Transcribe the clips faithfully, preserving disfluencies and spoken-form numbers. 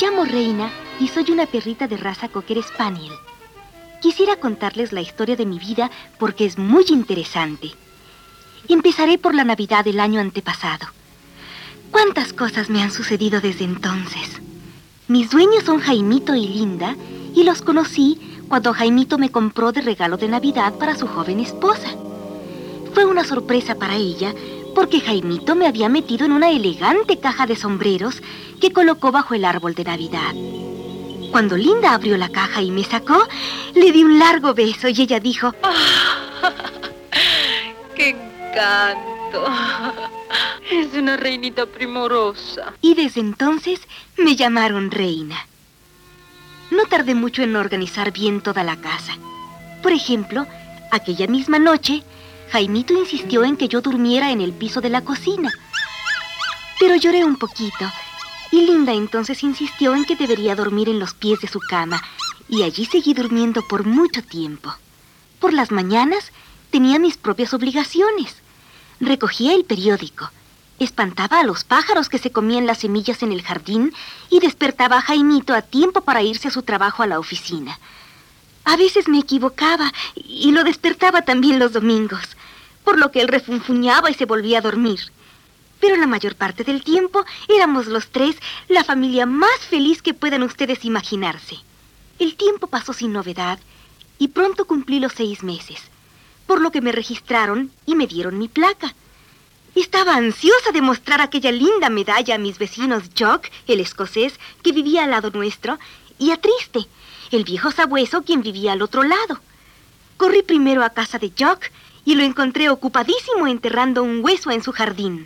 llamo Reina y soy una perrita de raza Cocker Spaniel. Quisiera contarles la historia de mi vida porque es muy interesante. Empezaré por la Navidad del año antepasado. ¿Cuántas cosas me han sucedido desde entonces? Mis dueños son Jaimito y Linda y los conocí cuando Jaimito me compró de regalo de Navidad para su joven esposa. Fue una sorpresa para ella porque Jaimito me había metido en una elegante caja de sombreros que colocó bajo el árbol de Navidad. Cuando Linda abrió la caja y me sacó, le di un largo beso y ella dijo: ¡Oh, qué encanto! Es una reinita primorosa. Y desde entonces me llamaron Reina. No tardé mucho en organizar bien toda la casa. Por ejemplo, aquella misma noche, Jaimito insistió en que yo durmiera en el piso de la cocina. Pero lloré un poquito, y Linda entonces insistió en que debería dormir en los pies de su cama, y allí seguí durmiendo por mucho tiempo. Por las mañanas tenía mis propias obligaciones. Recogía el periódico, espantaba a los pájaros que se comían las semillas en el jardín y despertaba a Jaimito a tiempo para irse a su trabajo a la oficina. A veces me equivocaba y lo despertaba también los domingos, por lo que él refunfuñaba y se volvía a dormir. Pero la mayor parte del tiempo éramos los tres la familia más feliz que puedan ustedes imaginarse. El tiempo pasó sin novedad y pronto cumplí los seis meses, por lo que me registraron y me dieron mi placa. Estaba ansiosa de mostrar aquella linda medalla a mis vecinos Jock, el escocés, que vivía al lado nuestro, y a Triste, el viejo sabueso, quien vivía al otro lado. Corrí primero a casa de Jock y lo encontré ocupadísimo enterrando un hueso en su jardín.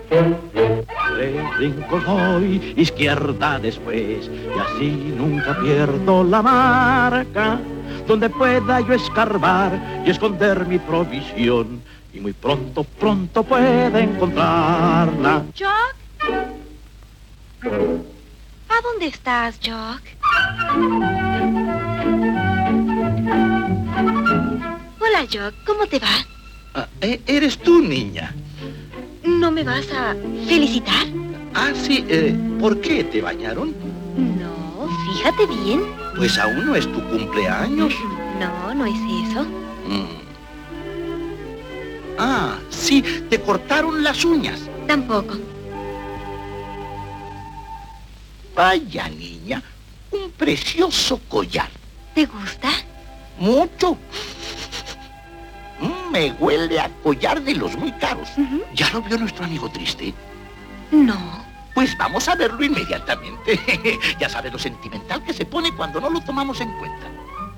Le brinco voy, izquierda después, y así nunca pierdo la marca, donde pueda yo escarbar y esconder mi provisión, y muy pronto, pronto pueda encontrarla. ¿Jock? ¿A dónde estás, Jock? Hola, Jock, ¿cómo te va? Ah, ¿eres tú, niña? ¿No me vas a felicitar? Ah, sí, eh, ¿por qué te bañaron? No, fíjate bien. Pues aún no es tu cumpleaños. No, no es eso. Mm. Ah, sí, te cortaron las uñas. Tampoco. Vaya, niña, un precioso collar. ¿Te gusta? Mucho. Mm, me huele a collar de los muy caros. Uh-huh. ¿Ya lo vio nuestro amigo Triste? No. Pues vamos a verlo inmediatamente. Ya sabes lo sentimental que se pone cuando no lo tomamos en cuenta.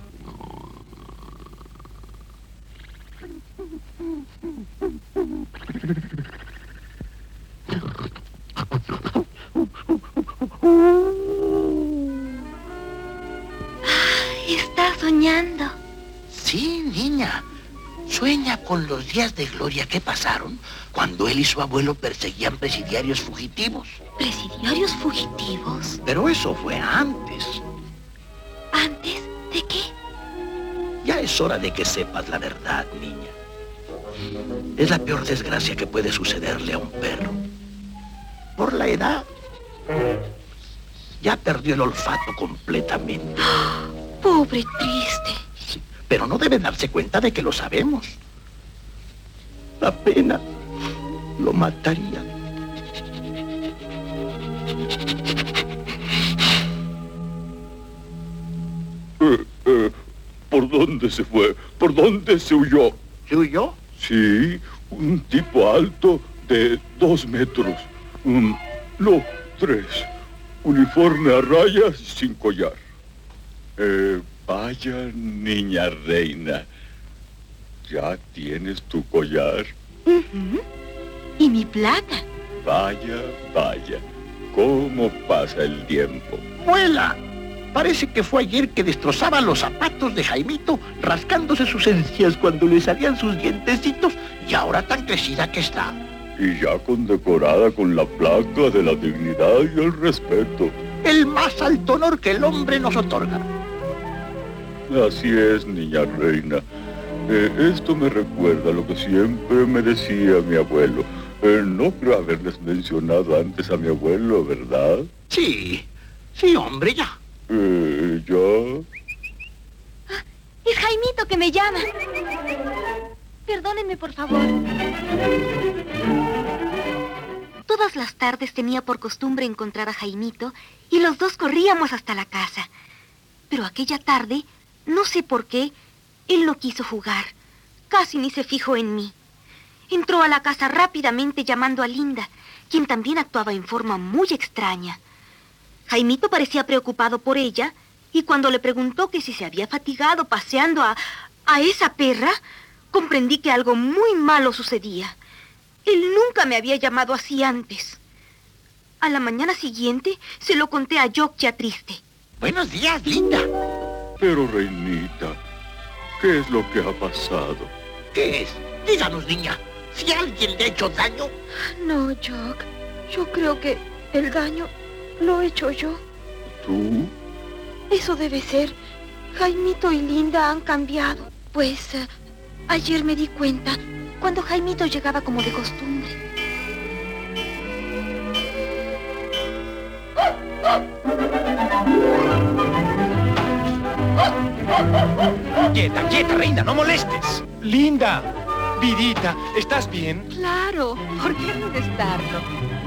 Está soñando. Sí, niña. Sueña con los días de gloria que pasaron cuando él y su abuelo perseguían presidiarios fugitivos. ¿Presidiarios fugitivos? Pero eso fue antes. ¿Antes de qué? Ya es hora de que sepas la verdad, niña. Es la peor desgracia que puede sucederle a un perro. Por la edad, ya perdió el olfato completamente. Pobre Triste. Sí, pero no debe darse cuenta de que lo sabemos. La pena lo mataría. Eh, eh, ¿Por dónde se fue? ¿Por dónde se huyó? ¿Se huyó? Sí, un tipo alto de dos metros. Um, no, tres. Uniforme a rayas sin collar. Eh, vaya, niña reina. Ya tienes tu collar. Uh-huh. Y mi placa. Vaya, vaya. ¿Cómo pasa el tiempo? ¡Vuela! Parece que fue ayer que destrozaba los zapatos de Jaimito, rascándose sus encías cuando le salían sus dientecitos, y ahora tan crecida que está. Y ya condecorada con la placa de la dignidad y el respeto. El más alto honor que el hombre nos otorga. Así es, niña reina. Eh, esto me recuerda lo que siempre me decía mi abuelo. Eh, no creo haberles mencionado antes a mi abuelo, ¿verdad? Sí, Sí, hombre, ya. Eh, ¿ya? Ah, es Jaimito que me llama. Perdónenme, por favor. Todas las tardes tenía por costumbre encontrar a Jaimito y los dos corríamos hasta la casa. Pero aquella tarde, no sé por qué, él no quiso jugar. Casi ni se fijó en mí. Entró a la casa rápidamente llamando a Linda, quien también actuaba en forma muy extraña. Jaimito parecía preocupado por ella, y cuando le preguntó que si se había fatigado paseando a, a esa perra, comprendí que algo muy malo sucedía. Él nunca me había llamado así antes. A la mañana siguiente se lo conté a Yokcha triste. Buenos días, Linda. Pero, Reinita, ¿qué es lo que ha pasado? ¿Qué es? Díganos, niña. Si alguien le ha hecho daño... No, Jock. Yo creo que el daño lo he hecho yo. ¿Tú? Eso debe ser. Jaimito y Linda han cambiado. Pues uh, ayer me di cuenta cuando Jaimito llegaba como de costumbre. Quieta, quieta, reina, no molestes. Linda, vidita, ¿estás bien? Claro, ¿por qué no estarlo?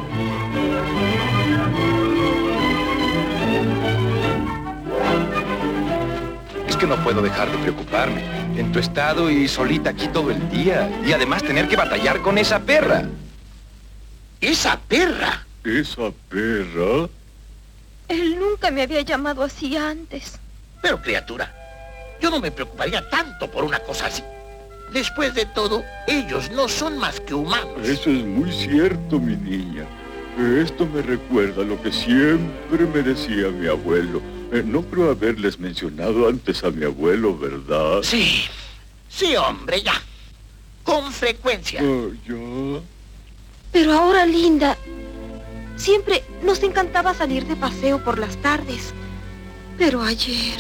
Es que no puedo dejar de preocuparme. En tu estado y solita aquí todo el día. Y además tener que batallar con esa perra. ¿Esa perra? ¿Esa perra? Él nunca me había llamado así antes. Pero, criatura, yo no me preocuparía tanto por una cosa así. Después de todo, ellos no son más que humanos. Eso es muy cierto, mi niña. Esto me recuerda lo que siempre me decía mi abuelo. Eh, no creo haberles mencionado antes a mi abuelo, ¿verdad? Sí, sí, hombre, ya. Con frecuencia. Uh, ¿Ya? Pero ahora, Linda, siempre nos encantaba salir de paseo por las tardes. Pero ayer...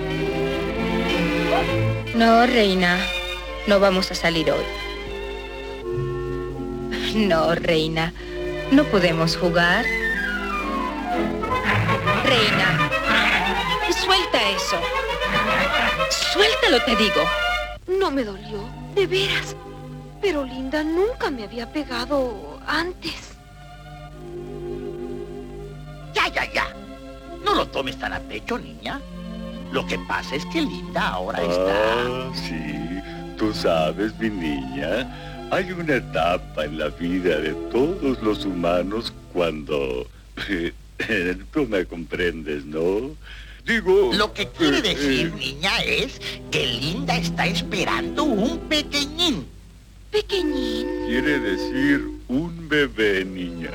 No, reina. No vamos a salir hoy. No, reina. No podemos jugar. Reina. Suelta eso. Suéltalo, te digo. No me dolió, de veras. Pero Linda nunca me había pegado antes. Ya, ya, ya. No lo tomes tan a pecho, niña. Lo que pasa es que Linda ahora está... Ah, sí. Tú sabes, mi niña, hay una etapa en la vida de todos los humanos cuando... tú me comprendes, ¿no? Digo... Lo que quiere eh, decir, eh, niña, es que Linda está esperando un pequeñín. Pequeñín. Quiere decir un bebé, niña.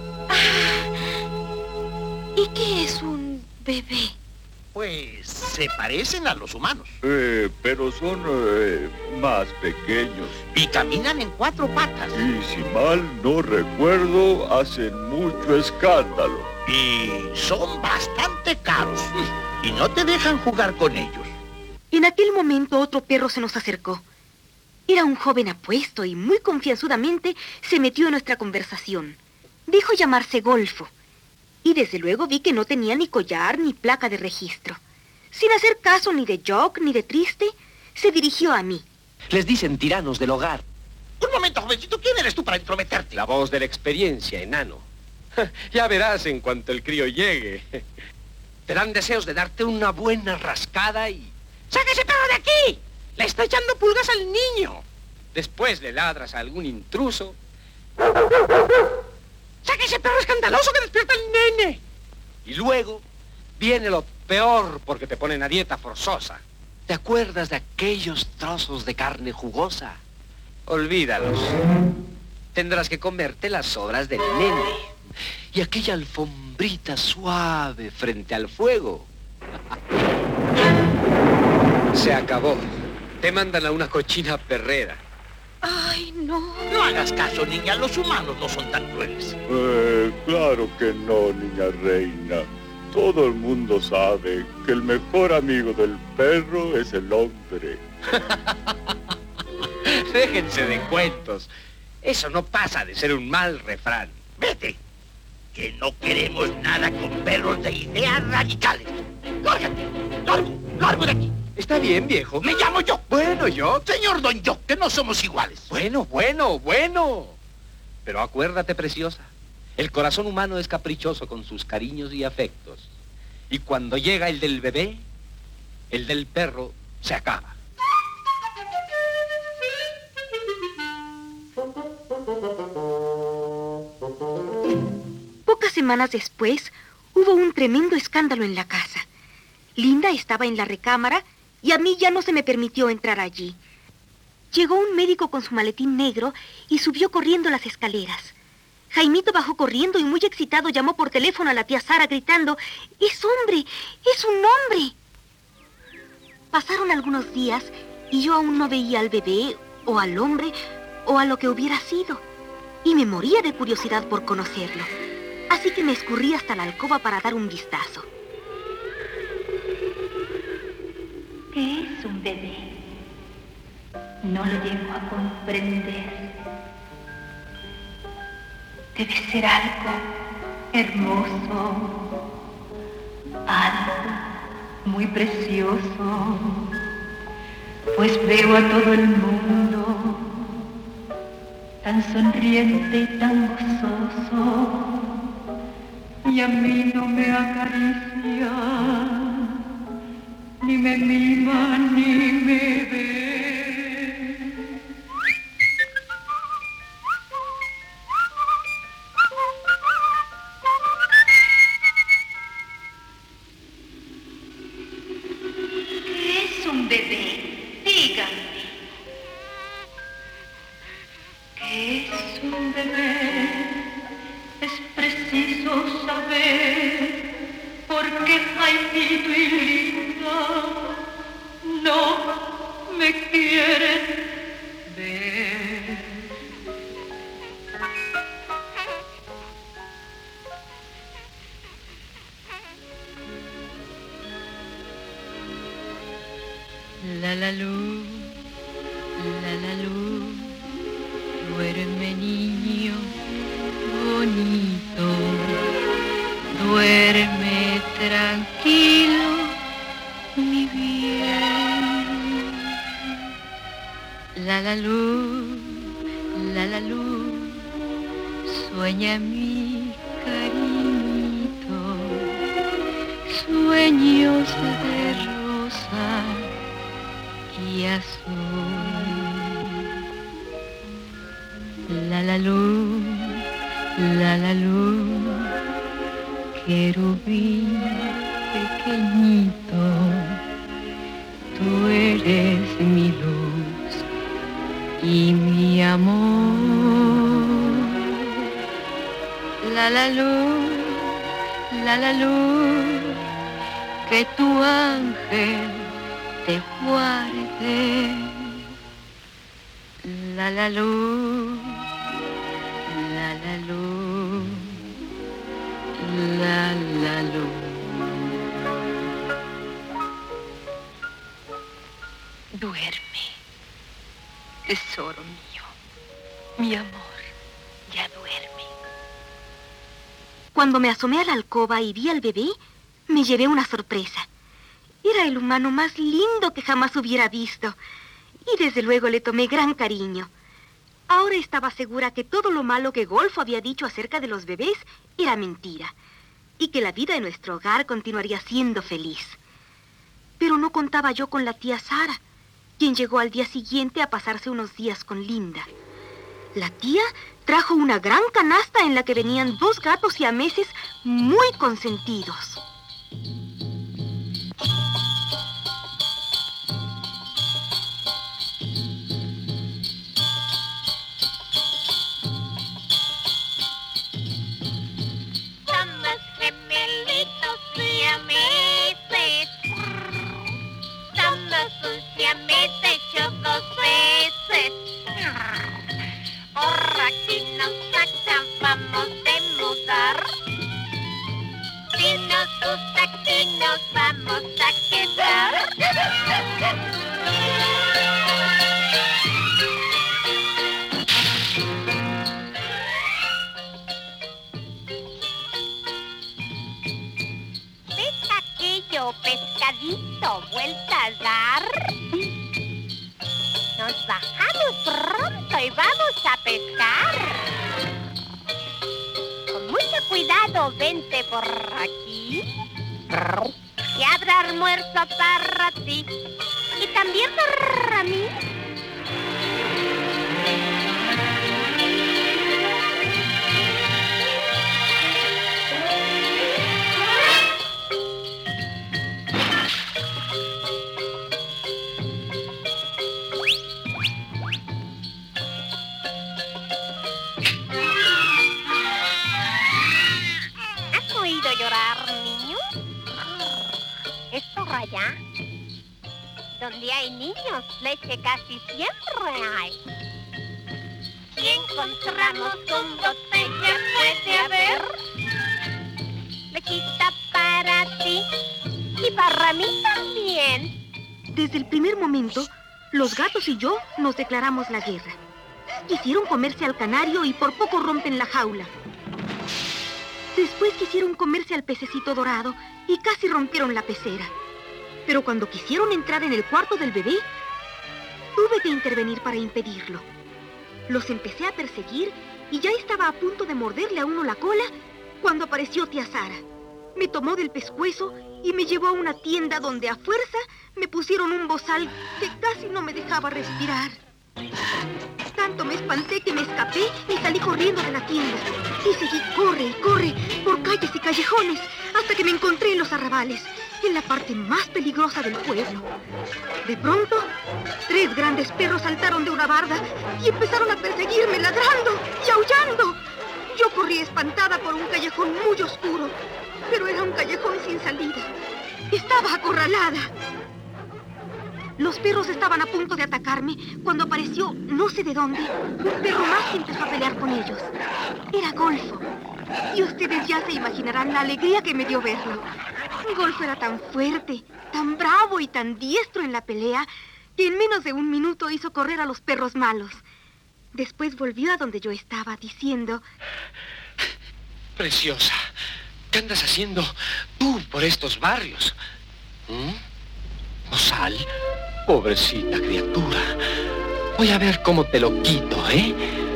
¿Y qué es un bebé? Pues se parecen a los humanos. Eh, pero son eh, más pequeños. Y caminan en cuatro patas. Y si mal no recuerdo, hacen mucho escándalo. Y son bastante caros. Y no te dejan jugar con ellos. En aquel momento otro perro se nos acercó. Era un joven apuesto y muy confianzudamente se metió en nuestra conversación. Dijo llamarse Golfo. Y desde luego vi que no tenía ni collar ni placa de registro. Sin hacer caso ni de Jock ni de Triste, se dirigió a mí. Les dicen tiranos del hogar. Un momento, jovencito. ¿Quién eres tú para intrometerte? La voz de la experiencia, enano. Ya verás en cuanto el crío llegue. Te dan deseos de darte una buena rascada y... ¡Saca ese perro de aquí! ¡Le está echando pulgas al niño! Después le ladras a algún intruso. ¡Saca ese perro escandaloso que despierta al nene! Y luego viene lo peor porque te ponen a dieta forzosa. ¿Te acuerdas de aquellos trozos de carne jugosa? Olvídalos. Tendrás que comerte las sobras del nene. Y aquella alfombrita suave frente al fuego. Se acabó. Te mandan a una cochina perrera. Ay, no. No hagas caso, niña. Los humanos no son tan crueles. Eh, claro que no, niña reina. Todo el mundo sabe que el mejor amigo del perro es el hombre. Déjense de cuentos. Eso no pasa de ser un mal refrán. Vete. que no queremos nada con perros de ideas radicales. ¡Lárgate! ¡Largo! ¡Largo de aquí! Está bien, viejo. Me llamo yo. Bueno, yo. Señor Don Yo, que no somos iguales. Bueno, bueno, bueno. Pero acuérdate, preciosa, el corazón humano es caprichoso con sus cariños y afectos. Y cuando llega el del bebé, el del perro se acaba. Pocas semanas después, hubo un tremendo escándalo en la casa. Linda estaba en la recámara y a mí ya no se me permitió entrar allí. Llegó un médico con su maletín negro y subió corriendo las escaleras. Jaimito bajó corriendo y muy excitado llamó por teléfono a la tía Sara gritando: ¡Es hombre! ¡Es un hombre! Pasaron algunos días y yo aún no veía al bebé, o al hombre, o a lo que hubiera sido. Y me moría de curiosidad por conocerlo. Así que me escurrí hasta la alcoba para dar un vistazo. ¿Qué es un bebé? No lo llego a comprender. Debe ser algo hermoso, algo muy precioso, pues veo a todo el mundo tan sonriente y tan gozoso, y a mí no me acaricia, ni me mima, ni me ve. ¿Qué es un bebé? Díganme. ¿Qué es un bebé? Es preciso saber, porque Jaimito y Linda no me quieren ver. La la lu, la la lu, duerme niño bonito, duerme tranquilo, mi bien. La la lu, la la lu, sueña mi cariñito, sueños de rosa y azul. La la lu, la la lu, querubín pequeñito, tú eres mi luz y mi amor. La la lu, la la lu, que tu ángel te guarde. La la lu, la la lu, la la lu. Duerme, tesoro mío, mi amor, ya duerme. Cuando me asomé a la alcoba y vi al bebé, me llevé una sorpresa. Era el humano más lindo que jamás hubiera visto. Y desde luego le tomé gran cariño. Ahora estaba segura que todo lo malo que Golfo había dicho acerca de los bebés era mentira. Y que la vida de nuestro hogar continuaría siendo feliz. Pero no contaba yo con la tía Sara, quien llegó al día siguiente a pasarse unos días con Linda. La tía trajo una gran canasta en la que venían dos gatos siameses muy consentidos. Si nos Nos bajamos pronto y vamos a pescar. Con mucho cuidado, vente por aquí. Y habrá almuerzo para ti. Y también para mí. ¿Has oído llorar, niño? Es por allá. Donde hay niños, leche casi siempre hay. Si encontramos un botella, puede haber lechita para ti y para mí también. Desde el primer momento, los gatos y yo nos declaramos la guerra. Quisieron comerse al canario y por poco rompen la jaula. Después quisieron comerse al pececito dorado y casi rompieron la pecera. Pero cuando quisieron entrar en el cuarto del bebé, tuve que intervenir para impedirlo. Los empecé a perseguir y ya estaba a punto de morderle a uno la cola cuando apareció tía Sara. Me tomó del pescuezo y me llevó a una tienda donde a fuerza me pusieron un bozal que casi no me dejaba respirar. Tanto me espanté que me escapé y salí corriendo de la tienda. Y seguí corre y corre por calles y callejones hasta que me encontré en los arrabales, en la parte más peligrosa del pueblo. De pronto, tres grandes perros saltaron de una barda y empezaron a perseguirme ladrando y aullando. Yo corrí espantada por un callejón muy oscuro, pero era un callejón sin salida. Estaba acorralada. Los perros estaban a punto de atacarme cuando apareció, no sé de dónde, un perro más que empezó a pelear con ellos. Era Golfo. Y ustedes ya se imaginarán la alegría que me dio verlo. Golfo era tan fuerte, tan bravo y tan diestro en la pelea que en menos de un minuto hizo correr a los perros malos. Después volvió a donde yo estaba, diciendo... Preciosa, ¿qué andas haciendo tú por estos barrios? ¿Mm? Bozal, pobrecita criatura. Voy a ver cómo te lo quito, ¿eh?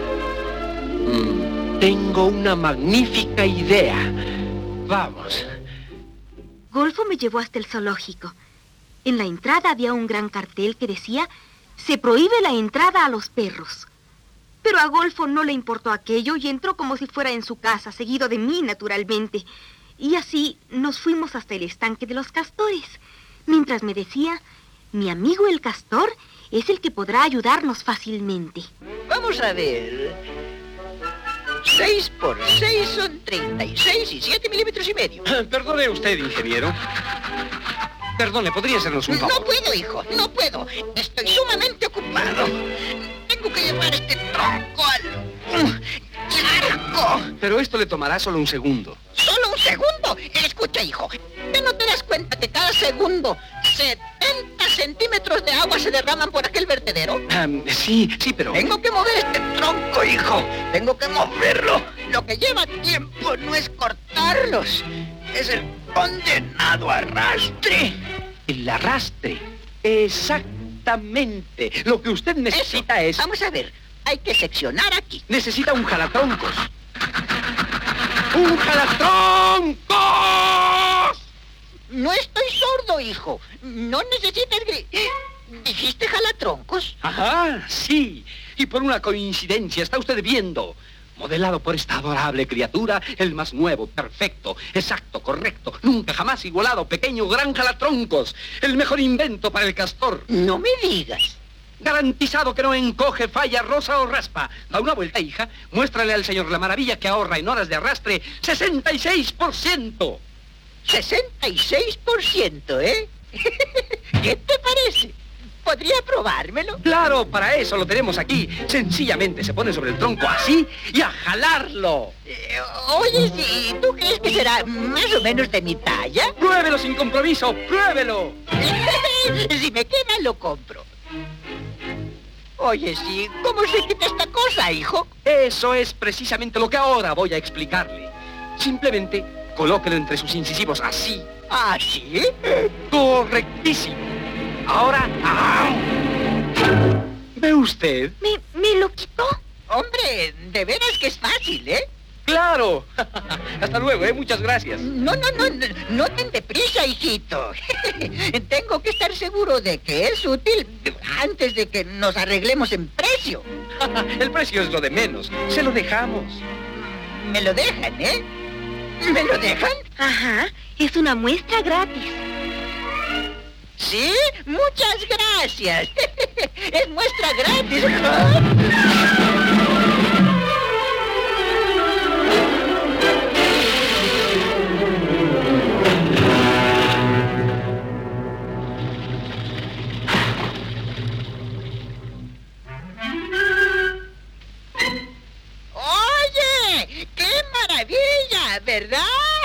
Mm, tengo una magnífica idea. Vamos. Golfo me llevó hasta el zoológico. En la entrada había un gran cartel que decía: se prohíbe la entrada a los perros. Pero a Golfo no le importó aquello y entró como si fuera en su casa, seguido de mí, naturalmente. Y así nos fuimos hasta el estanque de los castores, mientras me decía: mi amigo el castor es el que podrá ayudarnos fácilmente. Vamos a ver. Seis por seis son treinta y seis y siete milímetros y medio. Perdone usted, ingeniero. Perdone, ¿podría hacernos un favor? No puedo, hijo, no puedo. Estoy sumamente ocupado. Tengo que llevar este tronco al charco. Pero esto le tomará solo un segundo. ¿Solo un segundo? Escucha, hijo. ¿Qué no te das cuenta que cada segundo setenta centímetros de agua se derraman por aquel vertedero? Um, sí, sí, pero... Tengo que mover este tronco, hijo. Tengo que moverlo. Lo que lleva tiempo no es cortarlos. Es el condenado arrastre. El arrastre. Exactamente. Lo que usted necesita Eso. es... Vamos a ver. Hay que seccionar aquí. Necesita un jalatroncos. ¡Un jalatroncos! No estoy sordo, hijo. No necesitas gri... ¿Dijiste jalatroncos? Ajá, sí. Y por una coincidencia está usted viendo, modelado por esta adorable criatura, el más nuevo, perfecto, exacto, correcto, nunca jamás igualado, pequeño, gran jalatroncos. El mejor invento para el castor. No me digas. Garantizado que no encoge, falla, rosa o raspa. Da una vuelta, hija. Muéstrale al señor la maravilla que ahorra en horas de arrastre sesenta y seis por ciento. sesenta y seis por ciento, ¿eh? ¿Qué te parece? ¿Podría probármelo? Claro, para eso lo tenemos aquí. Sencillamente se pone sobre el tronco así y a jalarlo. Eh, oye, si ¿tú crees que será más o menos de mi talla? Pruébelo sin compromiso, pruébelo. Si me queda, lo compro. Oye, sí, ¿cómo se quita esta cosa, hijo? Eso es precisamente lo que ahora voy a explicarle. Simplemente colóquelo entre sus incisivos así. ¿Ah, sí? Correctísimo. Ahora... ¡ah! ¿Ve usted? ¿Me, me lo quitó? Hombre, de veras que es fácil, ¿eh? ¡Claro! Hasta luego, ¿eh? Muchas gracias. No, no, no, no, no ten deprisa, hijito. Tengo que estar seguro de que es útil antes de que nos arreglemos en precio. El precio es lo de menos. Se lo dejamos. Me lo dejan, ¿eh? ¿Me lo dejan? Ajá, es una muestra gratis. ¿Sí? Muchas gracias. Es muestra gratis. Oye, qué maravilla, ¿verdad?